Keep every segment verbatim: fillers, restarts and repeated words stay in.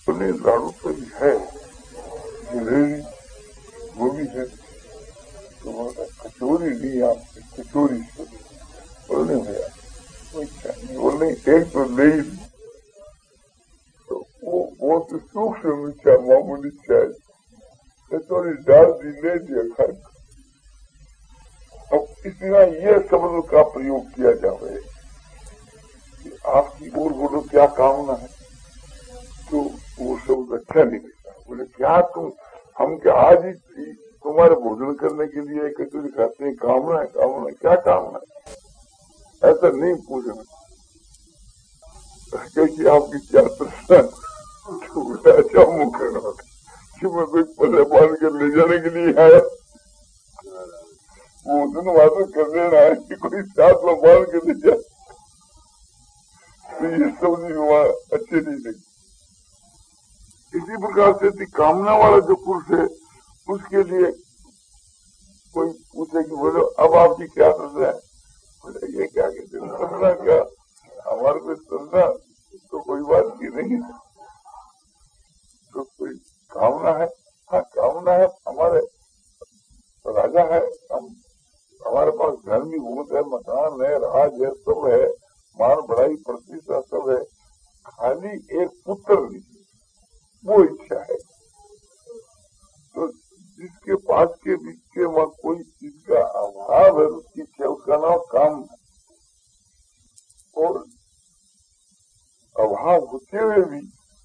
अपने लाड़ू तो भी है, जलेबी वो भी है। तो बोला कचौरी ली आपसे, कचौरी बोलने भैया कोई इच्छा नहीं, बोलने एक तो ले ही। तो वो बहुत सूक्ष्म इच्छा, मामूली इच्छा है, कचौरी डाल दी, ले दिया, खा। अब इतना ये शब्द का प्रयोग किया जाए कि आपकी और बोलो क्या कामना है, तो वो शब्द अच्छा नहीं लगता। बोले क्या तुम, हम क्या आज ही तुम्हारे भोजन करने के लिए कचौरी खाते हैं, कामना है, कामना क्या कामना है, ऐसा नहीं पूछना। कैसी आपकी क्या प्रश्न, अच्छा मुँह करना कि मैं कोई पल्ले बांध कर ले जाने के लिए आया, भोजन वादन कर देना है कि कोई साथ में बांध कर ले जाए, तो ये समझ वहां अच्छे नहीं लगे। इसी प्रकार से कामना वाला जो पुरुष है उसके लिए कोई पूछे कि बोलो अब आपकी क्या तस्वीर है, बोले ये क्या कहते हैं तस्वीर, क्या हमारे को तस्वीर तो कोई बात की नहीं है। तो कोई कामना है, हाँ कामना है, हमारे राजा है, हम हमारे पास घर भी बहुत है, मकान है, राज है, सब है, मान बढ़ाई प्रतिष्ठा सब है, खाली एक पुत्र नहीं, वो इच्छा है। तो जिसके पास के बीच के वहां कोई चीज का अभाव है उसकी इच्छा, उसका नाम काम है। और अभाव होते हुए भी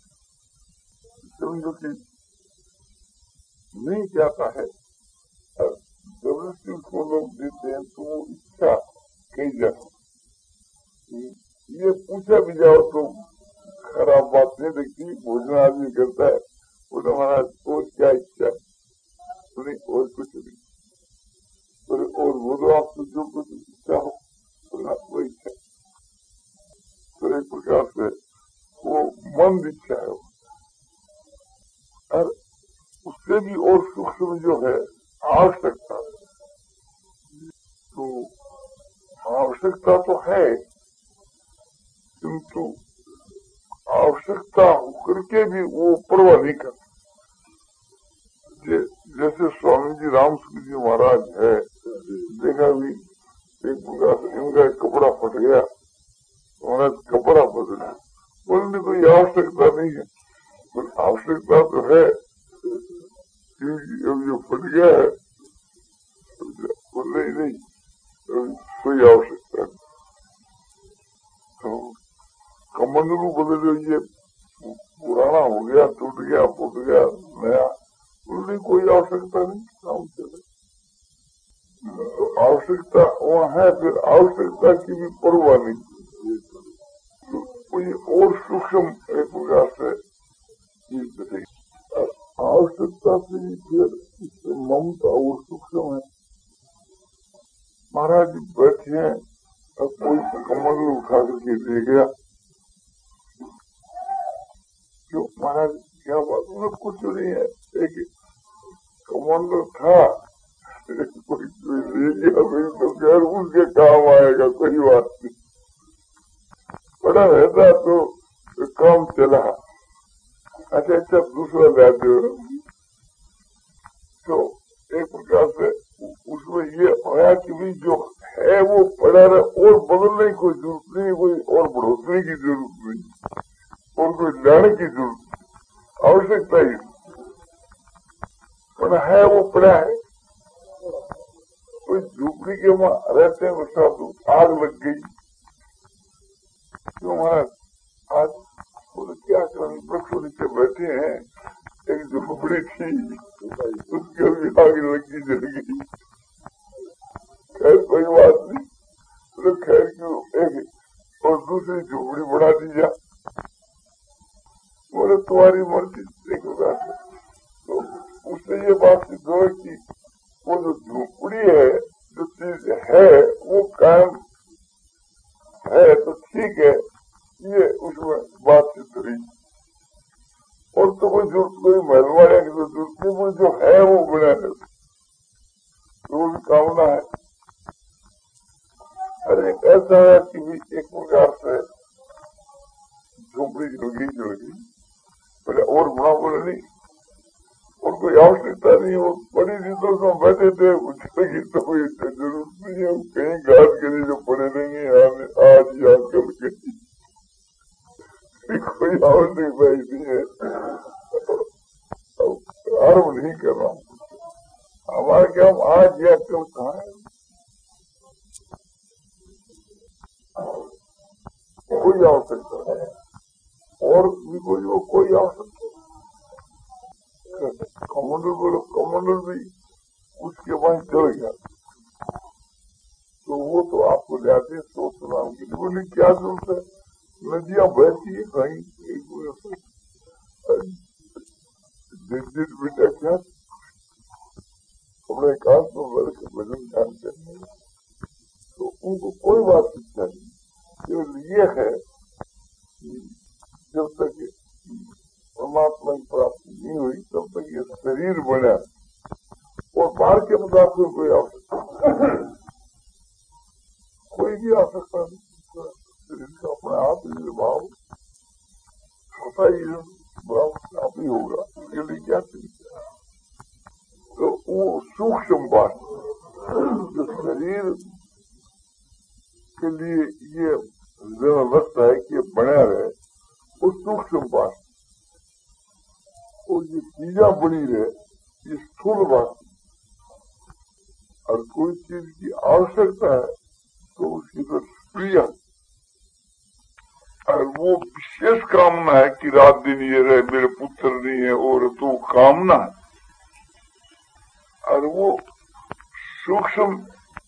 समझो कि नहीं जाता है, जबरदस्ती उसको लोग देते हैं, तो वो इच्छा कही जाती। ये पूछा भी जाओ तो खराब बात नहीं लगती, भोजन आदमी करता है, वो तो हमारा और क्या इच्छा है, नहीं और कुछ नहीं, और, और वो तो आपको जो कुछ इच्छा हो वो इच्छा। तो एक प्रकार से वो मंद इच्छा है, और उससे भी और सूक्ष्म जो है आवश्यकता। तो आवश्यकता तो है, किंतु आवश्यकता होकर के भी वो परवाह नहीं करता। जैसे स्वामी जी रामसूत्र जी महाराज है, देखा भी एक प्रकार से इनका कपड़ा फट गया, महाराज कपड़ा बदला, बोलने कोई आवश्यकता नहीं है, पर आवश्यकता तो है क्योंकि अब जो फट गया है, बोले नहीं कोई आवश्यकता नहीं। तो कमंडलू बदले, ये पुराना हो गया, टूट गया, फूट गया, नया, बोले कोई आवश्यकता नहीं, काम चले। तो आवश्यकता वहाँ है, फिर आवश्यकता की भी परवाह नहीं। तो कोई और सूक्ष्म एक प्रकार से चीज बताइए, आवश्यकता से भी फिर इससे ममता और सूक्ष्म है। महाराज जी बैठे हैं, अब कोई कमल उठा करके ले गया, क्यों महाराज क्या बात, मतलब कुछ नहीं है, एक कमांडर था, कोई कोई ले गया, फिर तो खैर उसके काम आएगा, कोई बात नहीं, बड़ा रहता तो काम चला। अच्छा अच्छा दूसरा लाते हो, तो एक प्रकार से उसमें ये होया कि भी जो है वो पड़ा रहे, और बदलने की कोई जरूरत नहीं, कोई और बढ़ोतरी की जरूरत नहीं, और कोई लाने की जरूरत नहीं, आवश्यकता ही पर है, वो पड़ा है। कोई झूपड़ी के वहां रहते हैं, उसका तो आग लग गई, क्यों महाराज आज बोले क्या करें, वृक्ष नीचे बैठे हैं, एक झूपड़ी थी उसके भी आग लगी, जल गई, खैर कोई बात नहीं, तो खैर क्यों एक और दूसरी झोपड़ी बढ़ा दी जा, बोले तुम्हारी मर्जी। देखो तो उससे ये बात सिद्ध हो कि वो जो झोपड़ी है, जो चीज है वो कायम है, तो ठीक है, ये उसमें बात सिद्ध हुई। और तो कोई जरूरत, कोई महलवाड़े की तो जरूरत नहीं, वो जो है वो बना है, तो भी कामना है। अरे ऐसा है कि भी एक प्रकार से झोपड़ी जुड़ गई जुड़ गई, बोले बोली और कोई आवश्यकता नहीं, वो बड़ी रीतों में बैठे थे, उठने की तो कोई जरूरत नहीं है, कहीं घाट के लिए जो पड़े रहेंगे आज या कल के, कोई आवश्यकता ही नहीं है। आरम्भ नहीं कर रहा हूँ, हमारे क्या हम आज या कल कहाँ है, कोई आवश्यकता है और भी कोई वो कोई आवश्यकता। कमांडर बोलो, कमांडर भी उसके वहां चल गया तो वो तो आपको जाते सोच सुना के लिए बोले क्या जरूरत है, नदियां बहती है कहीं बेटा क्या अपने काश में बढ़ के भजन ध्यान करने, तो उनको कोई बात इच्छा नहीं, केवल ये है कि जब तक परमात्मा की प्राप्ति नहीं हुई तब तक ये शरीर बना और बाहर के पदार्थ में कोई आवश्यकता कोई भी आवश्यकता नहीं, शरीर का अपने आप ही भाव होता ही भाव आप ही होगा, उसके लिए क्या चाहिए। तो वो सूक्ष्म बात जो शरीर के लिए ये व्यवस्था है कि ये बना रहे, वो सूक्ष्म बात और ये चीजा बनी रहे, ये स्थूल बात। और कोई चीज की आवश्यकता है तो उसकी तो प्रिय और वो विशेष कामना है कि रात दिन ये रहे, मेरे पुत्र नहीं है, और तो कामना है। और वो सूक्ष्म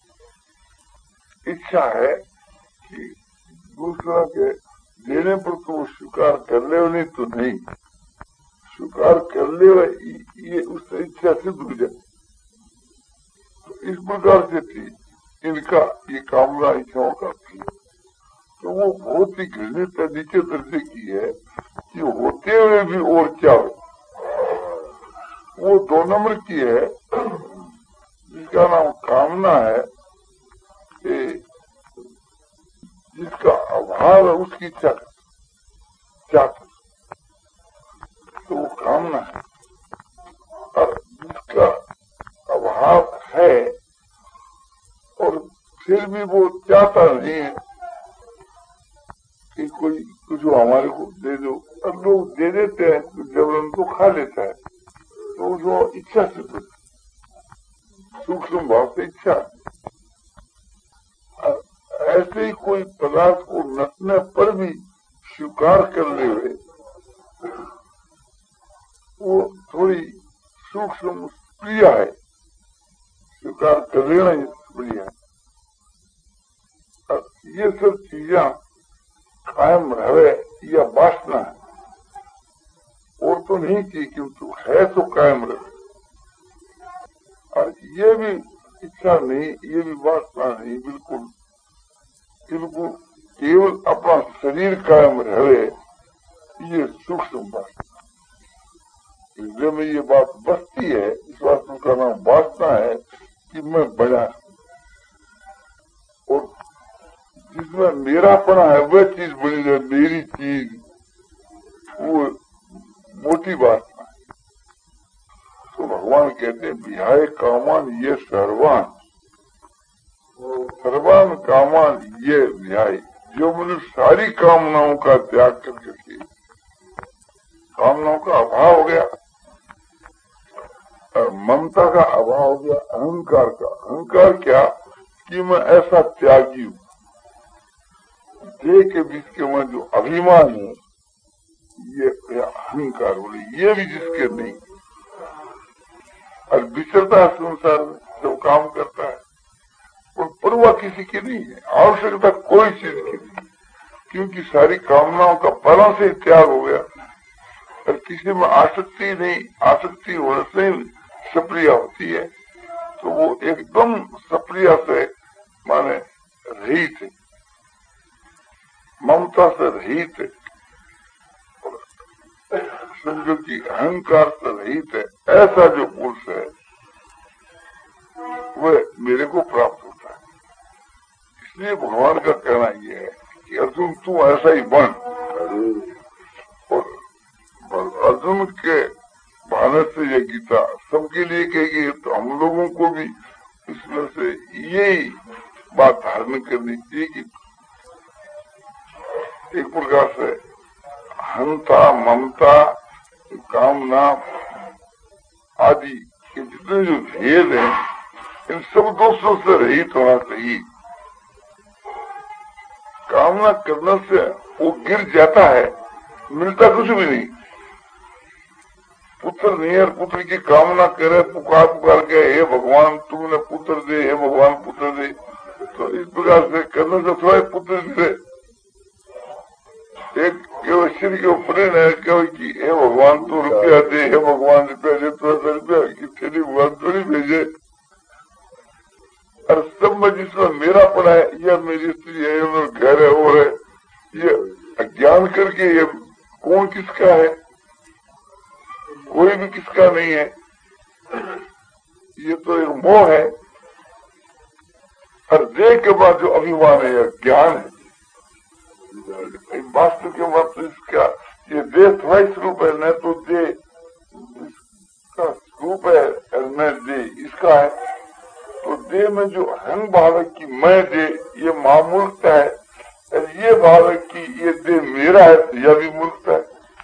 इच्छा है कि दूसरा के देने पर तो वो स्वीकार कर ले, नहीं तो नहीं स्वीकार कर ले, ये उस इच्छा सिद्ध हो जाए। तो इस प्रकार से थी इनका ये कामना इच्छाओं का थी। तो वो बहुत ही घृणित नीचे दर्जे की है कि होते हुए भी और क्या हो, वो दो नंबर की है जिसका नाम कामना है, जिसका अभाव है उसकी इच्छा चाहता, तो वो कामना है। और जिसका अभाव है और फिर भी वो चाहता नहीं है कि कोई कुछ हमारे को दे दो, और लोग दे देते हैं तो जबरन तो खा लेता है, तो जो इच्छा से कुछ सूक्ष्म भाव से इच्छा। ऐसे ही कोई पदार्थ को नटने पर भी स्वीकार कर ले हुए, वो थोड़ी सूक्ष्म प्रिय है, स्वीकार कर लेना ही प्रिय है। और ये सब चीजें कायम रहे या वासना है, और तो नहीं की किंतु है तो कायम रहे। और ये भी इच्छा नहीं, ये भी वासना नहीं, बिल्कुल बिल्कुल केवल अपना शरीर कायम रहे, ये सूक्ष्म बात। हृदय में ये बात बसती है, इस वास्तव का नाम वासना है कि मैं बड़ा, और जिसमें मेरापना है वह चीज बनी रहे, मेरी चीज, वो मोटी वासना है। तो भगवान कहते हैं विहाय कामान ये सर्वान, सर्वान कामान ये विहाय, जो मनुष्य सारी कामनाओं का त्याग करके, कामनाओं का अभाव हो गया, ममता का अभाव हो गया, अहंकार का। अहंकार क्या कि मैं ऐसा त्यागी हूँ, देह के बीच के मैं जो अभिमान है, ये अहंकार बोले, ये भी जिसके नहीं, और विचरता है संसार में, जो काम करता है और परवाह किसी की नहीं है, आवश्यकता कोई चीज की नहीं, क्योंकि सारी कामनाओं का पहले से त्याग हो गया और किसी में आसक्ति नहीं, आसक्ति होने से सप्रिय होती है, तो वो एकदम सप्रिय से माने रहित है, ममता से रहित है, समझो कि अहंकार से रहित है। ऐसा जो पुरुष है वह मेरे को प्राप्त होता है। इसलिए भगवान का कहना यह है कि अर्जुन तू ऐसा ही बन, और अर्जुन के अनस्य ये गीता सबके लिए कहेगी, तो हम लोगों को भी इसमें से यही बात धारण करनी चाहिए कि एक प्रकार से हंता, ममता, कामना आदि ये जितने जो भेद हैं, इन सब दोषों से रहित होना चाहिए। कामना करने से वो गिर जाता है, मिलता कुछ भी नहीं। पुत्र नहीं है, पुत्र की कामना करे, पुकार पुकार के हे भगवान तुमने पुत्र दे, हे भगवान पुत्र दे, तो इस प्रकार से करने से थोड़ा पुत्र दे। एक केवल श्री के ऊपर है केवल की हे भगवान तू रुपया दे, हे भगवान रुपया दे, थोड़ा सा रुपया की थैली भगवान थोड़ी भेजे। और सब में जिसमें मेरा पड़ा है, यह मेरी स्त्री है, मेरा घर है, और है, ये अज्ञान करके ये कौन किसका है, कोई भी किसका नहीं है, ये तो एक मोह है। और देह के बाद जो अभिमान है, यह ज्ञान है। वास्तु के बाद तो इसका ये देह थोड़ा स्वरूप है, न तो देह इसका स्वरूप है और न देह इसका है। तो देह में जो अहम भाव है कि मैं दे, ये महामूर्खता है, और ये भाव है कि ये देह मेरा है, यह भी मूर्खता है।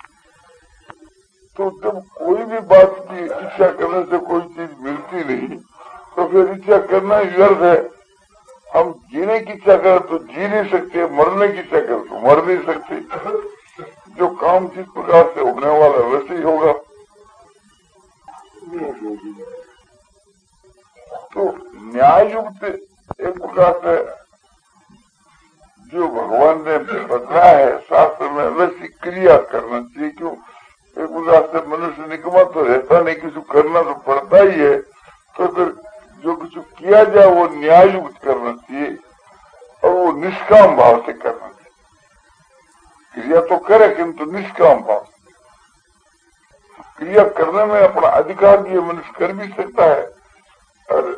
तो जब कोई भी बात की इच्छा करने से कोई चीज मिलती नहीं, तो फिर इच्छा करना ही व्यर्थ है। हम जीने की इच्छा करें तो जी नहीं सकते, मरने की इच्छा करें तो मर नहीं सकते। जो काम जिस प्रकार से होने वाला वैसे ही होगा। तो न्याय युक्त एक प्रकार से जो भगवान ने बताया है शास्त्र में, वैसी क्रिया करना चाहिए। क्यों एक प्रकार से मनुष्य निकमा तो रहता नहीं, किसी करना तो पड़ता ही है। तो फिर जो कुछ किया जाए वो न्याय युक्त करना चाहिए, और वो निष्काम भाव से करना चाहिए। क्रिया तो करे किंतु निष्काम भाव से। क्रिया करने में अपना अधिकार भी मनुष्य कर भी सकता है, और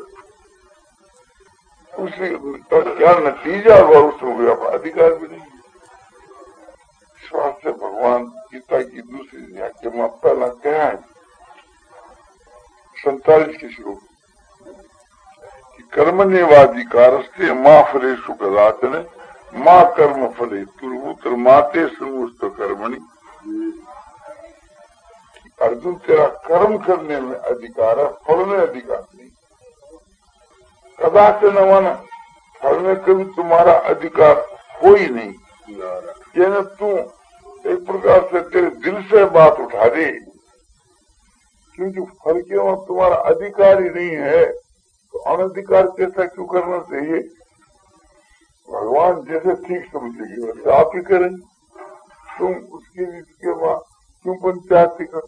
उसे तो क्या नतीजा हुआ उसमें भी अपना अधिकार भी नहीं। इस वास्ते भगवान गीता की दूसरी व्याख्या में पहला क्या है, सैतालीस के श्लोक, कर्मण्येवाधिकार से माँ फलेषु कदाचन माँ कर्म फले तुर्भूतर माते सर्वोस्त कर्मणि। अर्जुन तेरा कर्म करने में अधिकार है, फल में अधिकार नहीं। कदाचन माना फल में कभी तुम्हारा अधिकार हो ही नहीं। यानी तू एक प्रकार से तेरे दिल से बात उठा दे, क्योंकि फल के वहां तुम्हारा अधिकार ही नहीं है, तो अनधिकार कैसा क्यों करना चाहिए। भगवान जैसे ठीक समझेगी वैसे आप ही करें, तुम उसके इसके बाद क्यों पंचायत कर।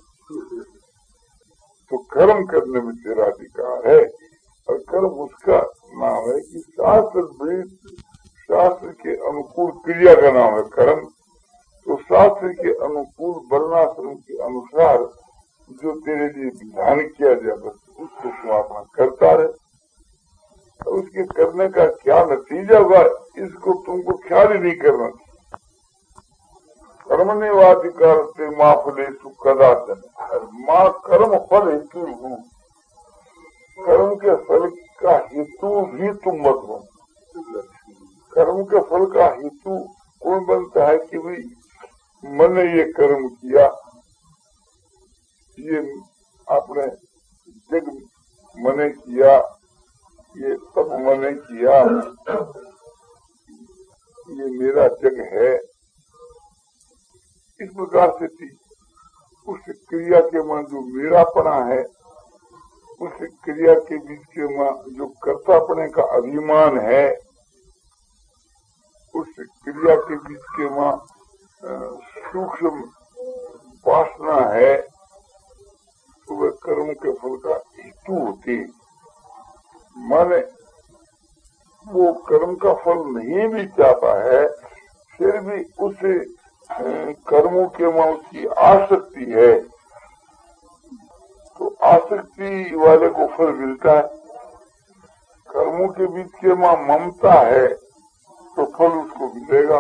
तो कर्म करने में तेरा अधिकार है, और कर्म उसका नाम है कि शास्त्र शास्त्र के अनुकूल क्रिया का नाम है कर्म। तो शास्त्र के अनुकूल वर्णाश्रम के अनुसार जो तेरे लिए विधान किया जाए बस उसको तुम अपना करता रहे। तो उसके करने का क्या नतीजा हुआ इसको तुमको ख्याल ही नहीं करना। कर्मण्येवाधिकार से माँ फलेषु कदाचन, माँ कर्म फल हेतु हूँ, कर्म के फल का हेतु भी तुम मत हो। कर्म के फल का हेतु कौन बनता है कि भाई मैंने ये कर्म किया, ये आपने जग मैंने किया, ये सब मैंने किया, ये मेरा जग है। इस प्रकार से थी उस क्रिया के मन जो मेरापना है, उस क्रिया के बीच के मन जो कर्तापने का अभिमान है, उस क्रिया के बीच के मन सूक्ष्म वासना है, तो वह कर्म के फल का हेतु होती। माने वो कर्म का फल नहीं भी चाहता है, फिर भी उस कर्मों के में उसकी आसक्ति है, तो आसक्ति वाले को फल मिलता है। कर्मों के बीच के में ममता है तो फल उसको मिलेगा।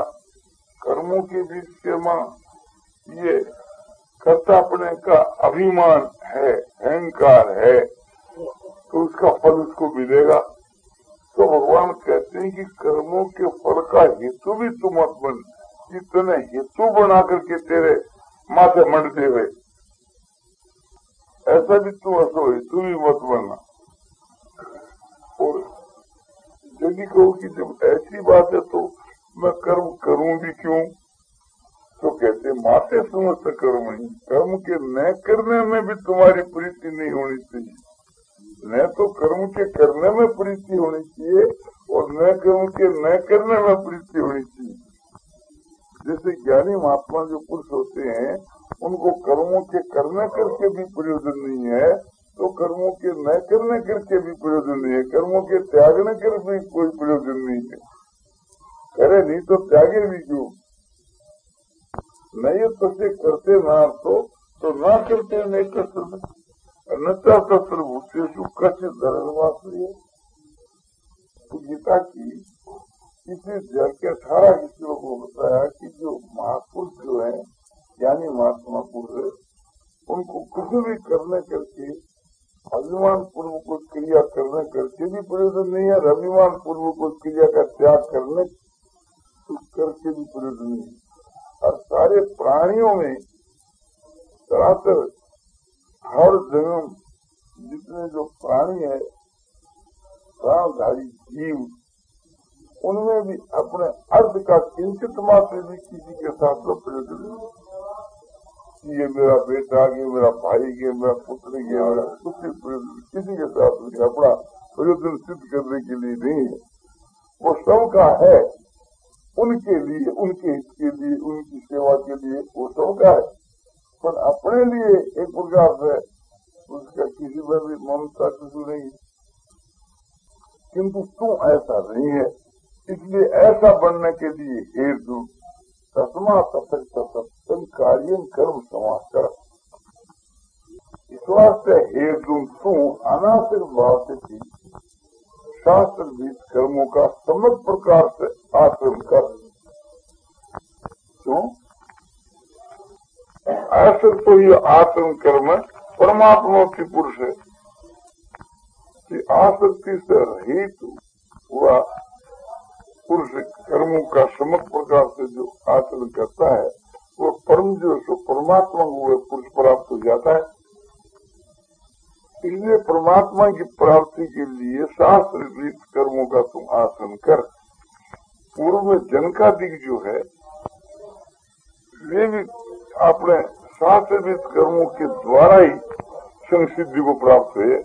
कर्मों के बीच के में ये कर्तापने का अभिमान है, अहंकार है, तो उसका फल उसको मिलेगा। तो भगवान कहते हैं कि कर्मों के फल का हेतु भी तू मत बन, कि तूने हेतु बना करके तेरे माथे मंड देवे, ऐसा भी तू असो हेतु भी मत बनना। और यदि कहो कि जब ऐसी बात है तो मैं कर्म करूं भी क्यों, तो कहते माते समस्त कर्म ही, कर्म के न करने में भी तुम्हारी प्रीति नहीं होनी चाहिए। न तो कर्म के करने में प्रीति होनी चाहिए और न कर्म के न करने में प्रीति होनी चाहिए। जैसे ज्ञानी महात्मा जो पुरुष होते हैं उनको कर्मों के करने करके भी प्रयोजन नहीं है, तो कर्मों के न करने करके भी प्रयोजन नहीं है, कर्मों के त्यागने कर भी कोई प्रयोजन नहीं है। करे नहीं तो त्यागे भी क्यों, नहीं तो से करते ना तो तो ना करते नहीं कर सकते, न चाहता सर्वभूतेषु कश्चित् धर्मवासुर्य। तो गीता की इसी अध्याय के अठारह के श्लोक को बताया कि जो महापुरुष जो है, ज्ञानी महात्मा पुरुष, उनको कुछ भी करने करके अभिमान पूर्व को क्रिया करने करके भी प्रयोजन नहीं है, अभिमान पूर्व को क्रिया का त्याग करने करके भी प्रयोजन नहीं है। और सारे प्राणियों में सरासर हर जन्म जितने जो प्राणी है, प्राणधारी जीव, उनमें भी अपने अर्थ का किंचित मात्र भी किसी के साथ में प्रयोजन नहीं। ये मेरा बेटा के, मेरा भाई के, मेरा पुत्र के, मेरा कुछ प्रयोजन किसी के साथ में अपना प्रयोजन सिद्ध करने के लिए नहीं है। वो सबका है, उनके लिए, उनके हित के लिए, उनकी सेवा के लिए वो सबका है, पर अपने लिए एक प्रकार से उसका किसी पर भी ममता कुछ नहीं। किंतु तू ऐसा नहीं है, इसलिए ऐसा बनने के लिए हेतु तस्मा तत्सत्य कार्य कर्म समाचार, इस वास्ते हेतु तू अनासिक भाव से थी शास्त्र बीज कर्मों का समझ प्रकार से आचरण कर। क्यों ऐसे तो ये आचरण कर्म परमात्मा की पुरुष है कि आसक्ति से रहित हुआ पुरुष कर्मों का समझ प्रकार से जो आचरण करता है वो परम जो सो परमात्मा हुए पुरुष प्राप्त हो जाता है। इसलिए परमात्मा की प्राप्ति के लिए शास्त्र विहित कर्मों का तुम आचरण कर। पूर्व में जनकादिक जो है वे भी अपने शास्त्र विहित कर्मों के द्वारा ही संसिद्धि को प्राप्त हुए।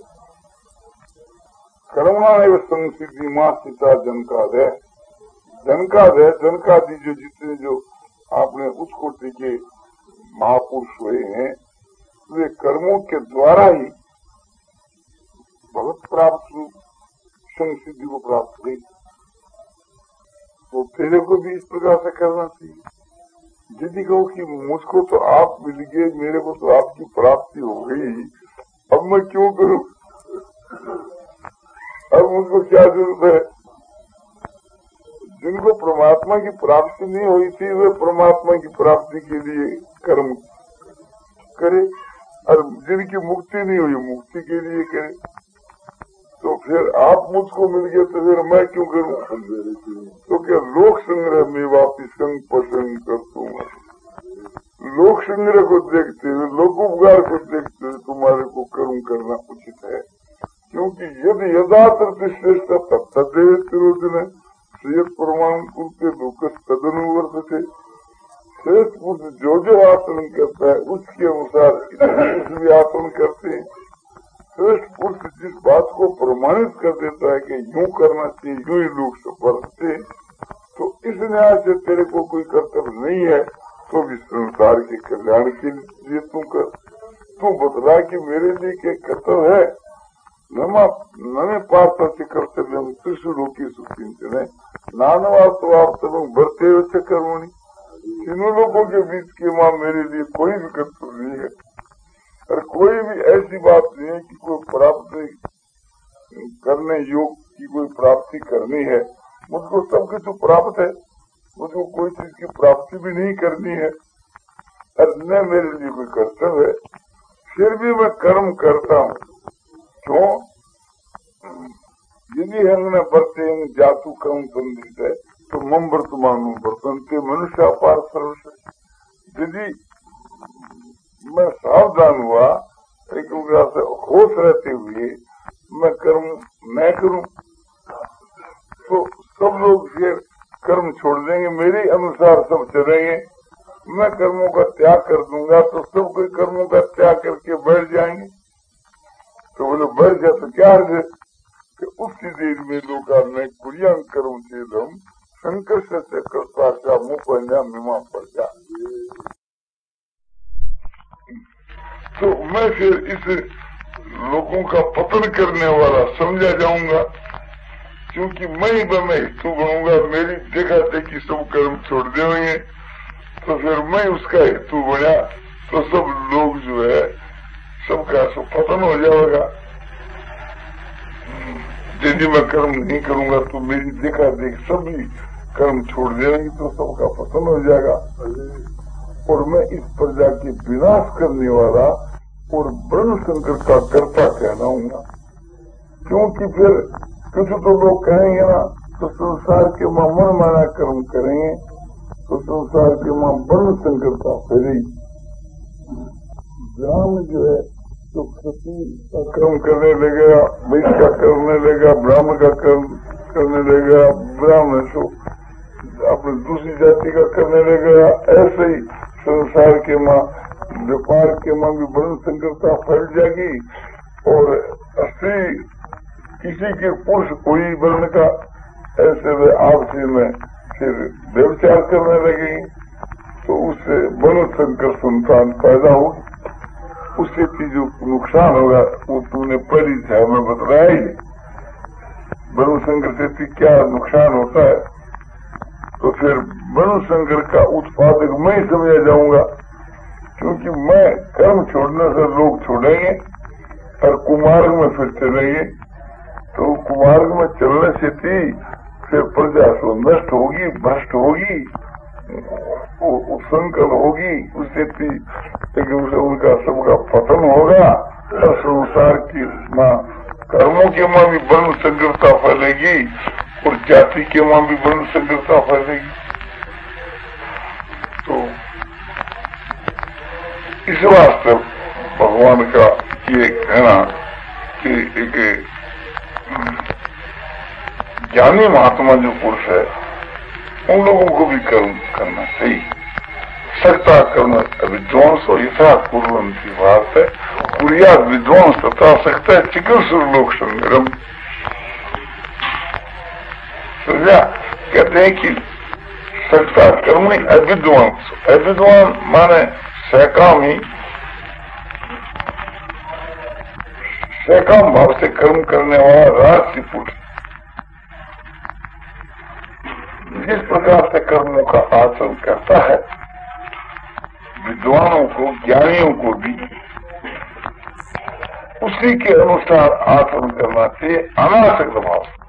कर्मणा एवं संसिद्धि मां सीता जनकादय, जनकादय जनकादि जो जितने जो आपने उस कोटि के महापुरुष हुए हैं वे कर्मों के द्वारा ही भगवत प्राप्त संसिद्धि को प्राप्त हुई। तो तेरे को भी इस प्रकार से करना चाहिए। यदि कहो कि मुझको तो आप मिल गए, मेरे को तो आपकी प्राप्ति हो गई, अब मैं क्यों करूं, अब मुझको क्या जरूरत है। जिनको परमात्मा की प्राप्ति नहीं हुई थी वे परमात्मा की प्राप्ति के लिए कर्म करे, और जिनकी मुक्ति नहीं हुई मुक्ति के लिए करे। तो फिर आप मुझको मिल गए तो फिर मैं क्यों करूं। तो क्या लोक संग्रह में वापिस संग पसंद करता, लोक संग्रह को देखते हुए, लोकोपकार को देखते हुए तुम्हारे को कर्म करना उचित है। क्योंकि यदि यदात्र श्रेष्ठ तत्देव तिरोधन श्रेष्ठ प्रमाण पूर्ति दुख तदनुवर्त थे, श्रेष्ठ पुरुष जो जो आचरण करता है उसके अनुसार कुछ भी आचरण करते हैं। श्रेष्ठ पुरुष जिस बात को प्रमाणित कर देता है कि यूं करना चाहिए, यूं ही लोग बरतते, तो इस न्याय से तेरे को कोई कर्तव्य नहीं है तो भी संसार के कल्याण के लिए तू कर। तू बतला कि मेरे लिए क्या कर्तव्य है। नमे पार्थ से कर्तव्य त्रिशुलों की सुखी नानवास्तवास्तव बढ़ते हुए कर्मणि, तीनों लोगों के बीच के माँ मेरे लिए कोई भी कर्तव्य नहीं है। और कोई भी ऐसी बात नहीं है कि कोई प्राप्ति करने योग की कोई प्राप्ति करनी है। मुझको सब कुछ तो प्राप्त है, मुझको कोई चीज की प्राप्ति भी नहीं करनी है, और न मेरे लिए कोई कर्तव्य है। फिर भी मैं कर्म करता हूँ। क्यों? यदि हमने बरते जातु कर्म संदित है तो मम वर्तमानु वर्तनते मनुष्य पार सर्वश। यदि मैं सावधान हुआ एक से होश रहते हुए मैं कर्म न करूं तो सब लोग फिर कर्म छोड़ देंगे, मेरे अनुसार सब चलेंगे। मैं कर्मों का त्याग कर दूंगा तो सब कोई कर्मों का त्याग करके बैठ जाएंगे। तो बोले बैठ जाए तो क्या अर्थ है कि उसी देर में लोग ने कुरिया कर्म से हम संकर्ष से करता क्या मुंह पर जा मीमा पड़ जा। तो मैं फिर इस लोगों का पतन करने वाला समझा जाऊंगा, क्योंकि मैं ही मैं हेतु बनूंगा। मेरी देखा देखी सब कर्म छोड़ देंगे तो फिर मैं उसका हेतु बना तो सब लोग जो है सबका सब पतन हो जाएगा। यदि मैं कर्म नहीं करूंगा तो मेरी देखा देख सभी कर्म छोड़ देंगे तो सबका पतन हो जाएगा। और मैं इस प्रजा के विनाश करने वाला और ब्रह्म शंकर का कर्ता कहलाऊंगा। क्योंकि फिर कुछ तो लोग कहेंगे ना तो संसार के मां मन माना कर्म करेंगे तो संसार के मां ब्रह्म शंकर का फैलेगी। ब्राह्मण जो है तो खेती का कर्म करने लगेगा, वैश्य का करने लगेगा, ब्राह्मण का कर्म करने लगेगा, ब्राह्मण सो अपने दूसरी जाति का करने लगेगा। ऐसे ही संसार के मां व्यापार के मां भी ब्रह्म संकरता फैल जाएगी और स्त्री किसी के पुरुष कोई वर्ण का ऐसे वे आपसी में फिर व्यवचार करने लगेंगे तो उससे ब्रह्म संकर संतान पैदा होगी। उससे जो नुकसान होगा वो तुमने पहली ध्यान में बताया ही। ब्रह्म संकर से क्या नुकसान होता है तो फिर ब्रह्म संकर का उत्पादक मैं ही समझा जाऊंगा, क्योंकि मैं कर्म छोड़ने से लोग छोड़ेंगे और कुमार्ग में फिर चलेंगे। तो कुमार्ग में चलने से थी फिर प्रजा सो नष्ट होगी, भ्रष्ट होगी, संकल होगी। उससे थी लेकिन उसे उनका सबका पतन होगा और संसार की मां कर्मों के मां भी ब्रह्म संकरता फैलेगी और जाति के मां भी ब्रह्म संकरता फैलेगी। तो इस वास्ते भगवान का ये कहना कि एक ज्ञानी महात्मा जो पुरुष है उन लोगों को भी कर्म करना चाहिए। सकता कर्म विद्वांस और यथा पूर्वंती बात है। कुरिया विद्वांस तथा सकता है चिकित्सुर लोक संग्रम। समझा? कहते हैं कि सकता कर्म अविद्वांस, अविद्वान माने सहकाम ही, सहकाम भाव से कर्म करने वाला राजसी पुरुष जिस प्रकार से कर्मों का आचरण करता है विद्वानों को ज्ञानियों को भी उसी के अनुसार आचरण करना चाहिए अनासक्त भाव।